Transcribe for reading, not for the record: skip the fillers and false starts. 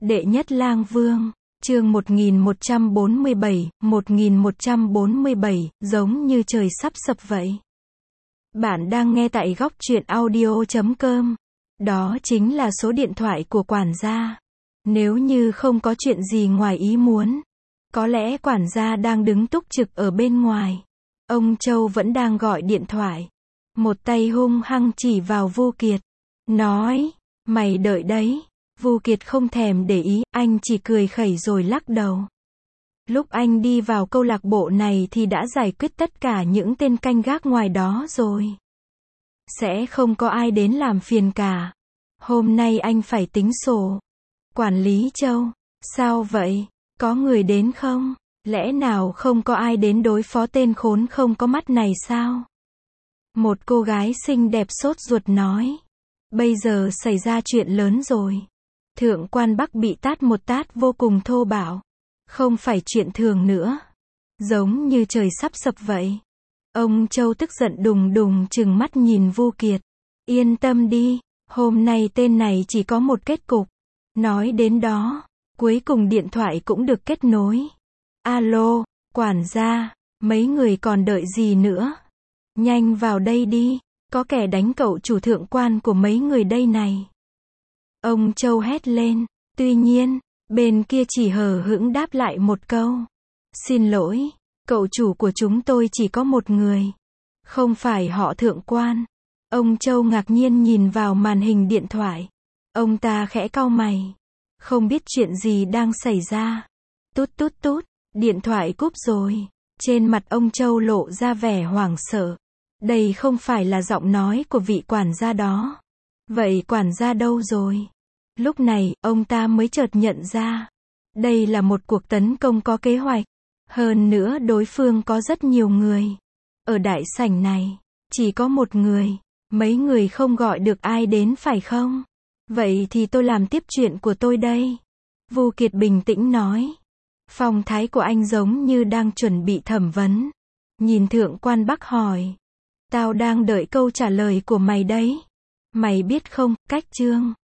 Đệ nhất lang vương, chương 1147, giống như trời sắp sập vậy. Bạn đang nghe tại góc truyện audio.com. Đó chính là số điện thoại của quản gia. Nếu như không có chuyện gì ngoài ý muốn, có lẽ quản gia đang đứng túc trực ở bên ngoài. Ông Châu vẫn đang gọi điện thoại. Một tay hung hăng chỉ vào Vu Kiệt. Nói, mày đợi đấy. Vu Kiệt không thèm để ý, anh chỉ cười khẩy rồi lắc đầu. Lúc anh đi vào câu lạc bộ này thì đã giải quyết tất cả những tên canh gác ngoài đó rồi. Sẽ không có ai đến làm phiền cả. Hôm nay anh phải tính sổ. Quản lý Châu, sao vậy? Có người đến không? Lẽ nào không có ai đến đối phó tên khốn không có mắt này sao? Một cô gái xinh đẹp sốt ruột nói. Bây giờ xảy ra chuyện lớn rồi. Thượng quan Bắc bị tát một tát vô cùng thô bạo. Không phải chuyện thường nữa. Giống như trời sắp sập vậy. Ông Châu tức giận đùng đùng trừng mắt nhìn Vu Kiệt. Yên tâm đi, hôm nay tên này chỉ có một kết cục. Nói đến đó, cuối cùng điện thoại cũng được kết nối. Alo, quản gia, mấy người còn đợi gì nữa? Nhanh vào đây đi, có kẻ đánh cậu chủ thượng quan của mấy người đây này. Ông Châu hét lên, tuy nhiên, bên kia chỉ hờ hững đáp lại một câu. Xin lỗi, cậu chủ của chúng tôi chỉ có một người. Không phải họ thượng quan. Ông Châu ngạc nhiên nhìn vào màn hình điện thoại. Ông ta khẽ cau mày. Không biết chuyện gì đang xảy ra. Tút tút tút, điện thoại cúp rồi. Trên mặt ông Châu lộ ra vẻ hoảng sợ. Đây không phải là giọng nói của vị quản gia đó. Vậy quản gia đâu rồi? Lúc này, ông ta mới chợt nhận ra. Đây là một cuộc tấn công có kế hoạch. Hơn nữa đối phương có rất nhiều người. Ở đại sảnh này, chỉ có một người. Mấy người không gọi được ai đến phải không? Vậy thì tôi làm tiếp chuyện của tôi đây. Vu Kiệt bình tĩnh nói. Phong thái của anh giống như đang chuẩn bị thẩm vấn. Nhìn thượng quan Bắc hỏi. Tao đang đợi câu trả lời của mày đấy. Mày biết không, cách chương